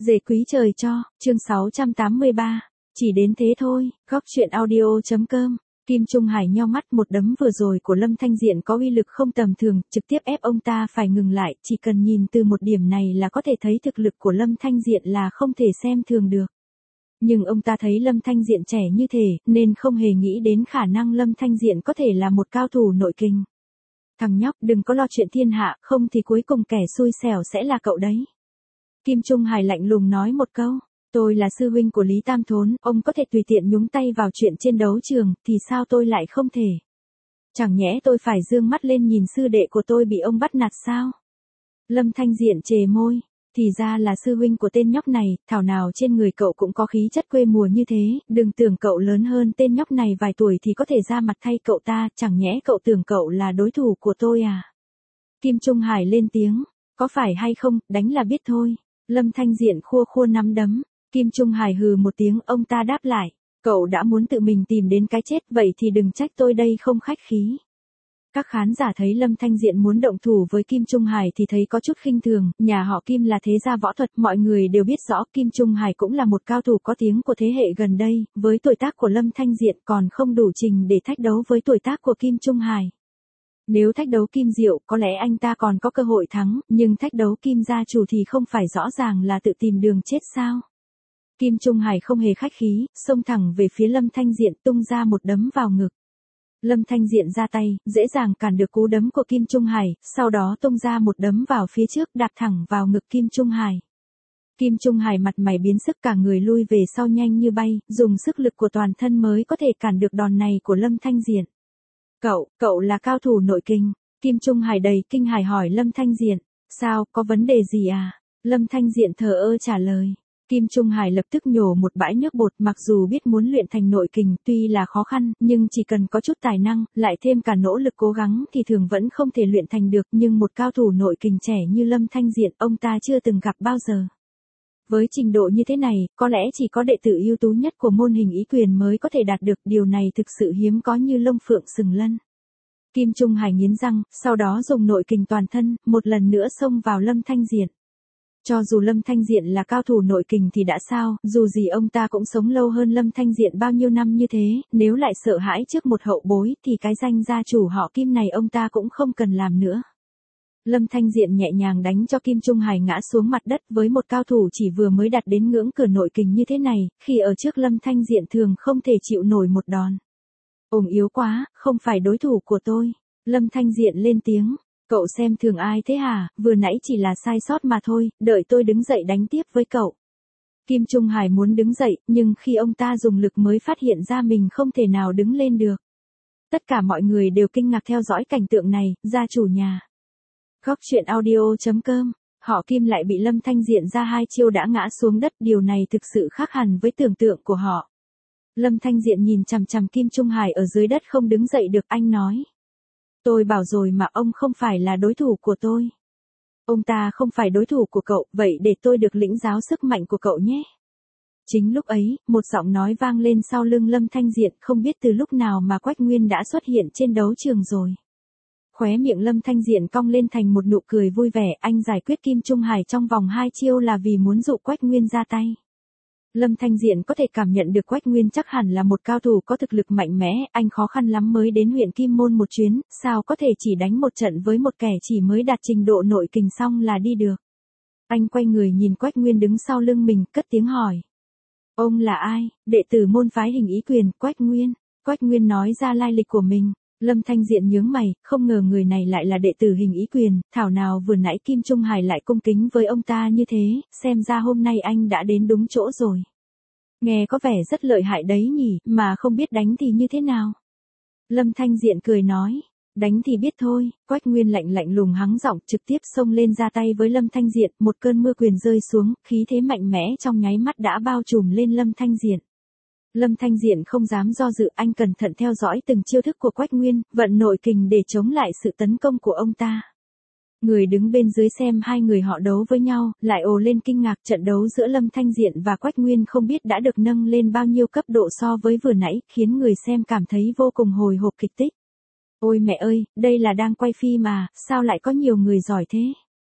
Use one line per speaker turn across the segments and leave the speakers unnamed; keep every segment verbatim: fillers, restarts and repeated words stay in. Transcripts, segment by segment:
Dề quý trời cho, chương sáu trăm tám mươi ba. Chỉ đến thế thôi, góc chuyện audio.com. Kim Trung Hải nheo mắt, một đấm vừa rồi của Lâm Thanh Diện có uy lực không tầm thường, trực tiếp ép ông ta phải ngừng lại, chỉ cần nhìn từ một điểm này là có thể thấy thực lực của Lâm Thanh Diện là không thể xem thường được. Nhưng ông ta thấy Lâm Thanh Diện trẻ như thế, nên không hề nghĩ đến khả năng Lâm Thanh Diện có thể là một cao thủ nội kình. Thằng nhóc, đừng có lo chuyện thiên hạ, không thì cuối cùng kẻ xui xẻo sẽ là cậu đấy. Kim Trung Hải lạnh lùng nói một câu, tôi là sư huynh của Lý Tam Thốn, ông có thể tùy tiện nhúng tay vào chuyện trên đấu trường, thì sao tôi lại không thể? Chẳng nhẽ tôi phải dương mắt lên nhìn sư đệ của tôi bị ông bắt nạt sao? Lâm Thanh Diện chề môi, thì ra là sư huynh của tên nhóc này, thảo nào trên người cậu cũng có khí chất quê mùa như thế, đừng tưởng cậu lớn hơn tên nhóc này vài tuổi thì có thể ra mặt thay cậu ta, chẳng nhẽ cậu tưởng cậu là đối thủ của tôi à? Kim Trung Hải lên tiếng, có phải hay không, đánh là biết thôi. Lâm Thanh Diện khua khua nắm đấm, Kim Trung Hải hừ một tiếng, ông ta đáp lại, cậu đã muốn tự mình tìm đến cái chết, vậy thì đừng trách tôi đây không khách khí. Các khán giả thấy Lâm Thanh Diện muốn động thủ với Kim Trung Hải thì thấy có chút khinh thường, nhà họ Kim là thế gia võ thuật, mọi người đều biết rõ Kim Trung Hải cũng là một cao thủ có tiếng của thế hệ gần đây, với tuổi tác của Lâm Thanh Diện còn không đủ trình để thách đấu với tuổi tác của Kim Trung Hải. Nếu thách đấu Kim Diệu, có lẽ anh ta còn có cơ hội thắng, nhưng thách đấu Kim gia chủ thì không phải rõ ràng là tự tìm đường chết sao? Kim Trung Hải không hề khách khí, xông thẳng về phía Lâm Thanh Diện, tung ra một đấm vào ngực. Lâm Thanh Diện ra tay, dễ dàng cản được cú đấm của Kim Trung Hải, sau đó tung ra một đấm vào phía trước, đạp thẳng vào ngực Kim Trung Hải. Kim Trung Hải mặt mày biến sắc, cả người lui về sau nhanh như bay, dùng sức lực của toàn thân mới có thể cản được đòn này của Lâm Thanh Diện. Cậu, cậu là cao thủ nội kình. Kim Trung Hải đầy kinh hãi hỏi Lâm Thanh Diện, sao, có vấn đề gì à? Lâm Thanh Diện thờ ơ trả lời. Kim Trung Hải lập tức nhổ một bãi nước bọt, mặc dù biết muốn luyện thành nội kình tuy là khó khăn, nhưng chỉ cần có chút tài năng, lại thêm cả nỗ lực cố gắng thì thường vẫn không thể luyện thành được, nhưng một cao thủ nội kình trẻ như Lâm Thanh Diện ông ta chưa từng gặp bao giờ. Với trình độ như thế này, có lẽ chỉ có đệ tử ưu tú nhất của môn hình ý quyền mới có thể đạt được, điều này thực sự hiếm có như lông phượng sừng lân. Kim Trung Hải nghiến răng, sau đó dùng nội kình toàn thân, một lần nữa xông vào Lâm Thanh Diện. Cho dù Lâm Thanh Diện là cao thủ nội kình thì đã sao, dù gì ông ta cũng sống lâu hơn Lâm Thanh Diện bao nhiêu năm như thế, nếu lại sợ hãi trước một hậu bối thì cái danh gia chủ họ Kim này ông ta cũng không cần làm nữa. Lâm Thanh Diện nhẹ nhàng đánh cho Kim Trung Hải ngã xuống mặt đất, với một cao thủ chỉ vừa mới đạt đến ngưỡng cửa nội kình như thế này, khi ở trước Lâm Thanh Diện thường không thể chịu nổi một đòn. Ổng yếu quá, không phải đối thủ của tôi. Lâm Thanh Diện lên tiếng. Cậu xem thường ai thế hả, vừa nãy chỉ là sai sót mà thôi, đợi tôi đứng dậy đánh tiếp với cậu. Kim Trung Hải muốn đứng dậy, nhưng khi ông ta dùng lực mới phát hiện ra mình không thể nào đứng lên được. Tất cả mọi người đều kinh ngạc theo dõi cảnh tượng này, gia chủ nhà. Góc chuyện audio.com, họ Kim lại bị Lâm Thanh Diện ra hai chiêu đã ngã xuống đất, điều này thực sự khác hẳn với tưởng tượng của họ. Lâm Thanh Diện nhìn chằm chằm Kim Trung Hải ở dưới đất không đứng dậy được, anh nói. Tôi bảo rồi mà, ông không phải là đối thủ của tôi. Ông ta không phải đối thủ của cậu, vậy để tôi được lĩnh giáo sức mạnh của cậu nhé. Chính lúc ấy, một giọng nói vang lên sau lưng Lâm Thanh Diện, không biết từ lúc nào mà Quách Nguyên đã xuất hiện trên đấu trường rồi. Khóe miệng Lâm Thanh Diện cong lên thành một nụ cười vui vẻ, anh giải quyết Kim Trung Hải trong vòng hai chiêu là vì muốn dụ Quách Nguyên ra tay. Lâm Thanh Diện có thể cảm nhận được Quách Nguyên chắc hẳn là một cao thủ có thực lực mạnh mẽ, anh khó khăn lắm mới đến huyện Kim Môn một chuyến, sao có thể chỉ đánh một trận với một kẻ chỉ mới đạt trình độ nội kình xong là đi được. Anh quay người nhìn Quách Nguyên đứng sau lưng mình, cất tiếng hỏi. Ông là ai? Đệ tử môn phái hình ý quyền, Quách Nguyên. Quách Nguyên nói ra lai lịch của mình. Lâm Thanh Diện nhướng mày, không ngờ người này lại là đệ tử hình ý quyền, thảo nào vừa nãy Kim Trung Hải lại cung kính với ông ta như thế, xem ra hôm nay anh đã đến đúng chỗ rồi. Nghe có vẻ rất lợi hại đấy nhỉ, mà không biết đánh thì như thế nào? Lâm Thanh Diện cười nói, đánh thì biết thôi. Quách Nguyên lạnh lạnh lùng hắng giọng, trực tiếp xông lên ra tay với Lâm Thanh Diện, một cơn mưa quyền rơi xuống, khí thế mạnh mẽ trong nháy mắt đã bao trùm lên Lâm Thanh Diện. Lâm Thanh Diện không dám do dự, anh cẩn thận theo dõi từng chiêu thức của Quách Nguyên, vận nội kình để chống lại sự tấn công của ông ta. Người đứng bên dưới xem hai người họ đấu với nhau, lại ồ lên kinh ngạc, trận đấu giữa Lâm Thanh Diện và Quách Nguyên không biết đã được nâng lên bao nhiêu cấp độ so với vừa nãy, khiến người xem cảm thấy vô cùng hồi hộp kịch tích. Ôi mẹ ơi, đây là đang quay phim mà, sao lại có nhiều người giỏi thế?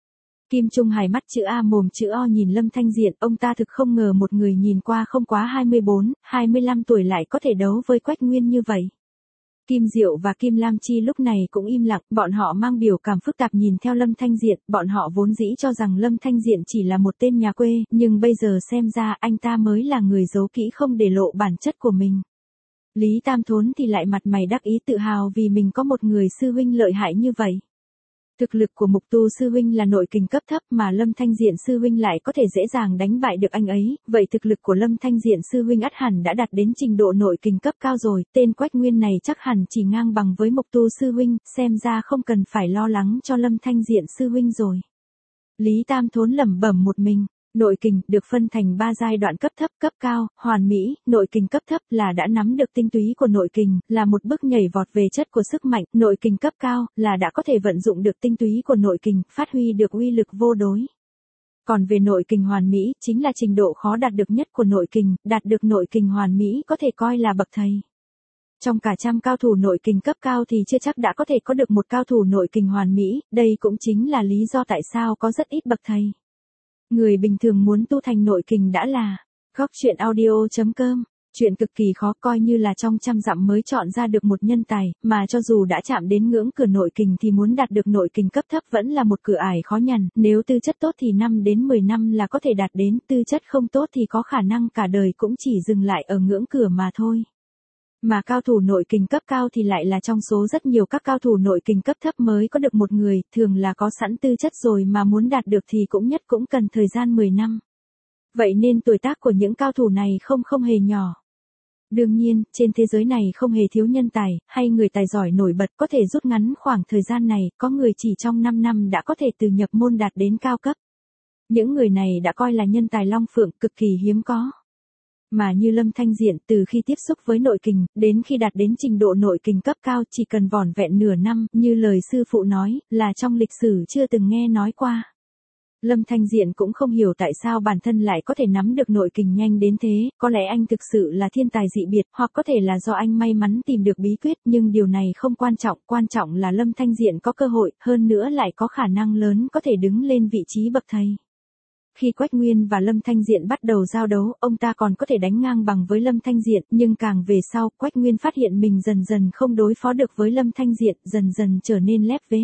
Kim Trung Hải mắt chữ A mồm chữ O nhìn Lâm Thanh Diện, ông ta thực không ngờ một người nhìn qua không quá hai mươi bốn, hai mươi lăm tuổi lại có thể đấu với Quách Nguyên như vậy. Kim Diệu và Kim Lam Chi lúc này cũng im lặng, bọn họ mang biểu cảm phức tạp nhìn theo Lâm Thanh Diện, bọn họ vốn dĩ cho rằng Lâm Thanh Diện chỉ là một tên nhà quê, nhưng bây giờ xem ra anh ta mới là người giấu kỹ không để lộ bản chất của mình. Lý Tam Thốn thì lại mặt mày đắc ý tự hào vì mình có một người sư huynh lợi hại như vậy. Thực lực của Mục Tu sư huynh là nội kình cấp thấp mà Lâm Thanh Diện sư huynh lại có thể dễ dàng đánh bại được anh ấy, vậy thực lực của Lâm Thanh Diện sư huynh ắt hẳn đã đạt đến trình độ nội kình cấp cao rồi, tên Quách Nguyên này chắc hẳn chỉ ngang bằng với Mục Tu sư huynh, xem ra không cần phải lo lắng cho Lâm Thanh Diện sư huynh rồi. Lý Tam Thốn lẩm bẩm một mình. Nội kình được phân thành ba giai đoạn cấp thấp, cấp cao, hoàn mỹ. Nội kình cấp thấp là đã nắm được tinh túy của nội kình, là một bước nhảy vọt về chất của sức mạnh. Nội kình cấp cao là đã có thể vận dụng được tinh túy của nội kình, phát huy được uy lực vô đối. Còn về nội kình hoàn mỹ, chính là trình độ khó đạt được nhất của nội kình, đạt được nội kình hoàn mỹ có thể coi là bậc thầy. Trong cả trăm cao thủ nội kình cấp cao thì chưa chắc đã có thể có được một cao thủ nội kình hoàn mỹ, đây cũng chính là lý do tại sao có rất ít bậc thầy. Người bình thường muốn tu thành nội kình đã là góc truyện audio chấm com. Chuyện cực kỳ khó, coi như là trong trăm dặm mới chọn ra được một nhân tài, mà cho dù đã chạm đến ngưỡng cửa nội kình thì muốn đạt được nội kình cấp thấp vẫn là một cửa ải khó nhằn, nếu tư chất tốt thì năm đến mười năm là có thể đạt đến, tư chất không tốt thì có khả năng cả đời cũng chỉ dừng lại ở ngưỡng cửa mà thôi. Mà cao thủ nội kình cấp cao thì lại là trong số rất nhiều các cao thủ nội kình cấp thấp mới có được một người, thường là có sẵn tư chất rồi mà muốn đạt được thì cũng nhất cũng cần thời gian mười năm. Vậy nên tuổi tác của những cao thủ này không không hề nhỏ. Đương nhiên, trên thế giới này không hề thiếu nhân tài, hay người tài giỏi nổi bật có thể rút ngắn khoảng thời gian này, có người chỉ trong năm năm đã có thể từ nhập môn đạt đến cao cấp. Những người này đã coi là nhân tài long phượng, cực kỳ hiếm có. Mà như Lâm Thanh Diện, từ khi tiếp xúc với nội kình, đến khi đạt đến trình độ nội kình cấp cao chỉ cần vỏn vẹn nửa năm, như lời sư phụ nói, là trong lịch sử chưa từng nghe nói qua. Lâm Thanh Diện cũng không hiểu tại sao bản thân lại có thể nắm được nội kình nhanh đến thế, có lẽ anh thực sự là thiên tài dị biệt, hoặc có thể là do anh may mắn tìm được bí quyết, nhưng điều này không quan trọng, quan trọng là Lâm Thanh Diện có cơ hội, hơn nữa lại có khả năng lớn có thể đứng lên vị trí bậc thầy. Khi Quách Nguyên và Lâm Thanh Diện bắt đầu giao đấu, ông ta còn có thể đánh ngang bằng với Lâm Thanh Diện, nhưng càng về sau, Quách Nguyên phát hiện mình dần dần không đối phó được với Lâm Thanh Diện, dần dần trở nên lép vế.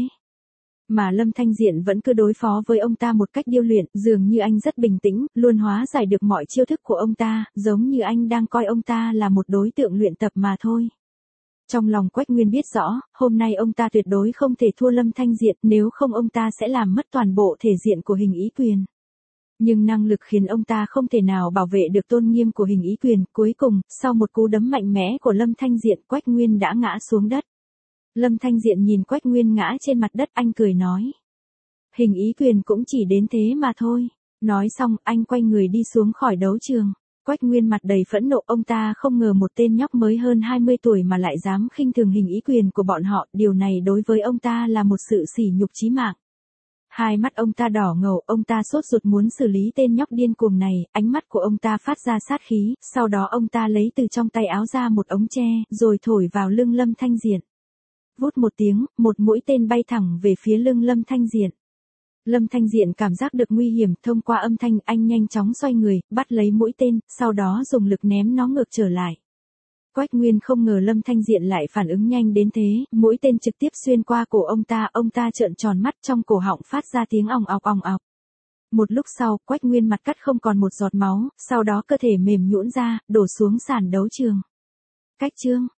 Mà Lâm Thanh Diện vẫn cứ đối phó với ông ta một cách điêu luyện, dường như anh rất bình tĩnh, luôn hóa giải được mọi chiêu thức của ông ta, giống như anh đang coi ông ta là một đối tượng luyện tập mà thôi. Trong lòng Quách Nguyên biết rõ, hôm nay ông ta tuyệt đối không thể thua Lâm Thanh Diện, nếu không ông ta sẽ làm mất toàn bộ thể diện của Hình Ý Quyền. Nhưng năng lực khiến ông ta không thể nào bảo vệ được tôn nghiêm của Hình Ý Quyền, cuối cùng, sau một cú đấm mạnh mẽ của Lâm Thanh Diện, Quách Nguyên đã ngã xuống đất. Lâm Thanh Diện nhìn Quách Nguyên ngã trên mặt đất, anh cười nói. Hình Ý Quyền cũng chỉ đến thế mà thôi. Nói xong, anh quay người đi xuống khỏi đấu trường. Quách Nguyên mặt đầy phẫn nộ, ông ta không ngờ một tên nhóc mới hơn hai mươi tuổi mà lại dám khinh thường Hình Ý Quyền của bọn họ, điều này đối với ông ta là một sự sỉ nhục chí mạng. Hai mắt ông ta đỏ ngầu, ông ta sốt ruột muốn xử lý tên nhóc điên cuồng này, ánh mắt của ông ta phát ra sát khí, sau đó ông ta lấy từ trong tay áo ra một ống tre, rồi thổi vào lưng Lâm Thanh Diện. Vút một tiếng, một mũi tên bay thẳng về phía lưng Lâm Thanh Diện. Lâm Thanh Diện cảm giác được nguy hiểm, thông qua âm thanh anh nhanh chóng xoay người, bắt lấy mũi tên, sau đó dùng lực ném nó ngược trở lại. Quách Nguyên không ngờ Lâm Thanh Diện lại phản ứng nhanh đến thế, mũi tên trực tiếp xuyên qua cổ ông ta, ông ta trợn tròn mắt, trong cổ họng phát ra tiếng òng ọc òng ọc. Một lúc sau, Quách Nguyên mặt cắt không còn một giọt máu, sau đó cơ thể mềm nhũn ra, đổ xuống sàn đấu trường. Cách chương